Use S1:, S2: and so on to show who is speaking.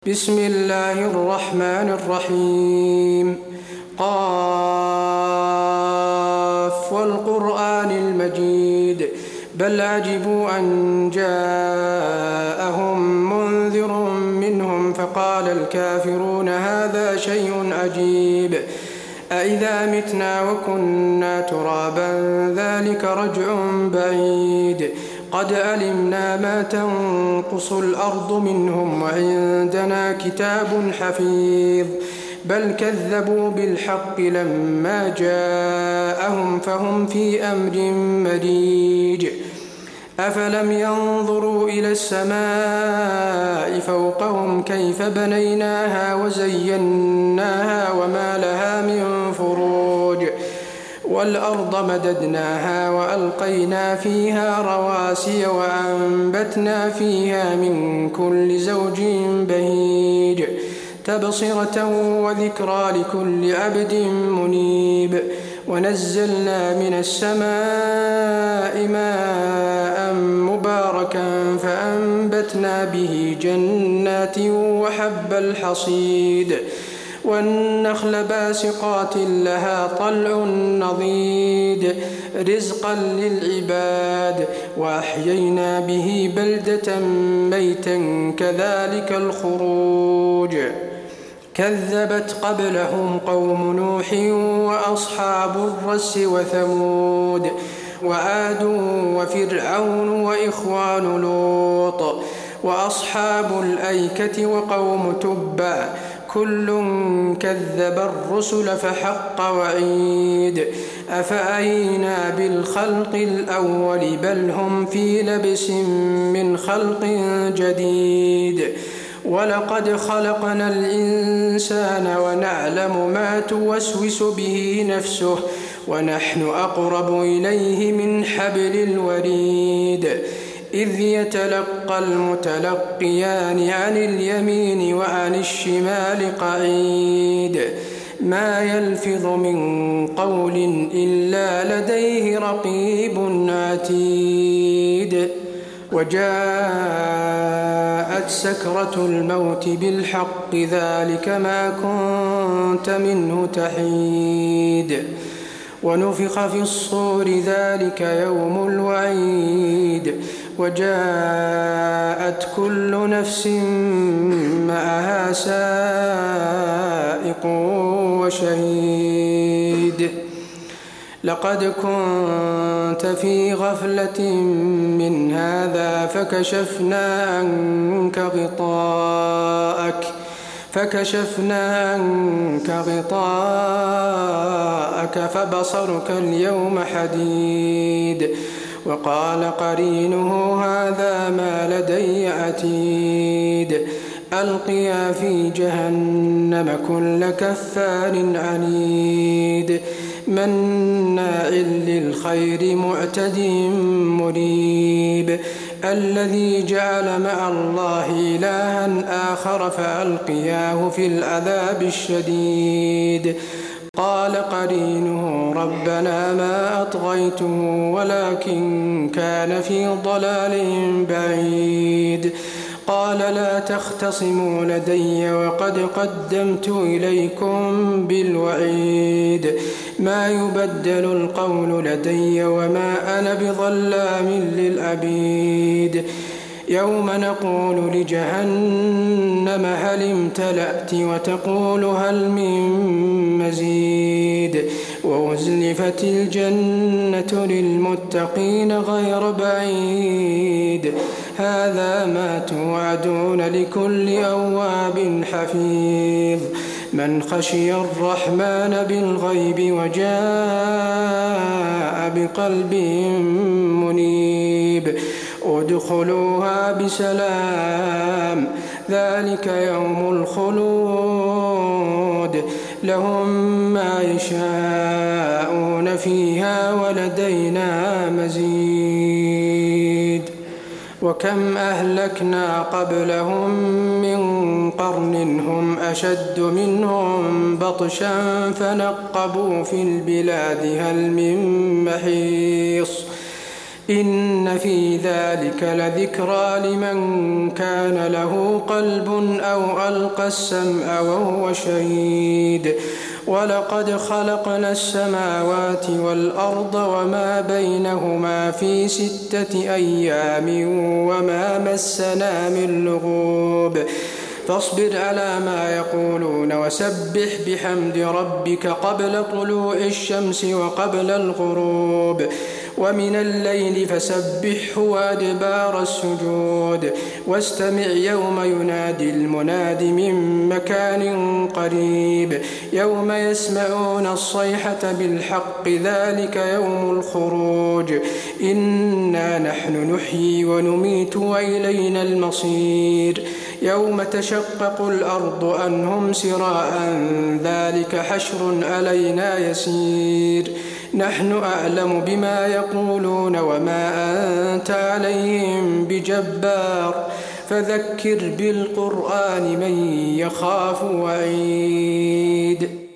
S1: بسم الله الرحمن الرحيم. قاف والقرآن المجيد بل عجبوا أن جاءهم منذر منهم فقال الكافرون هذا شيء عجيب أإذا متنا وكنا ترابا ذلك رجع بعيد قد علمنا ما تنقص الأرض منهم وعندنا كتاب حفيظ بل كذبوا بالحق لما جاءهم فهم في أمر مريج أفلم ينظروا إلى السماء فوقهم كيف بنيناها وزيناها وما لها من فروج والأرض مددناها وألقينا فيها رواسي وأنبتنا فيها من كل زوج بهيج تبصرة وذكرى لكل عبد منيب ونزلنا من السماء ماء مباركا فأنبتنا به جنات وحب الحصيد والنخل باسقات لها طلع نضيد رزقا للعباد وأحيينا به بلدة ميتا كذلك الخروج كذبت قبلهم قوم نوح وأصحاب الرس وثمود وعاد وفرعون وإخوان لوط وأصحاب الأيكة وقوم تبع كل كذب الرسل فحق وعيد أفأينا بالخلق الأول بل هم في لبس من خلق جديد ولقد خلقنا الإنسان ونعلم ما توسوس به نفسه ونحن أقرب إليه من حبل الوريد إذ يتلقى المتلقيان عن اليمين وعن الشمال قعيد ما يلفظ من قول إلا لديه رقيب عتيد وجاءت سكرة الموت بالحق ذلك ما كنت منه تحيد ونفخ في الصور ذلك يوم الوعيد وجاءت كل نفس معها سائق وشهيد لقد كنت في غفلة من هذا فكشفنا عنك غطاءك فبصرك اليوم حديد وقال قرينه هذا ما لدي عتيد ألقيا في جهنم كل كفار عنيد مناع للخير معتد مريب الذي جعل مع الله إلها آخر فألقياه في العذاب الشديد قال قرينه ربنا ما أطغيته ولكن كان في ضلال بعيد قال لا تختصموا لدي وقد قدمت إليكم بالوعيد ما يبدل القول لدي وما أنا بظلام للعبيد يوم نقول لجهنم هل امتلأت وتقول هل من مزيد وأزلفت الجنة للمتقين غير بعيد هذا ما توعدون لكل أواب حفيظ من خشي الرحمن بالغيب وجاء بقلب منيب ادخلوها بسلام ذلك يوم الخلود لهم ما يشاءون فيها ولدينا مزيد وكم أهلكنا قبلهم من قرن هم أشد منهم بطشا فنقبوا في البلاد هل من محيص إن في ذلك لذكرى لمن كان له قلب أو ألقى السمع وهو شهيد ولقد خلقنا السماوات والأرض وما بينهما في 6 أيام وما مسنا من لغوب فاصبر على ما يقولون وسبح بحمد ربك قبل طلوع الشمس وقبل الغروب ومن الليل فسبحه وأدبار السجود واستمع يوم ينادي المناد من مكان قريب يوم يسمعون الصيحة بالحق ذلك يوم الخروج إنا نحن نحيي ونميت وإلينا المصير يوم تشقق الأرض عنهم سراء ذلك حشر علينا يسير نحن أعلم بما يقولون وما أنت عليهم بجبار فذكر بالقرآن من يخاف وعيد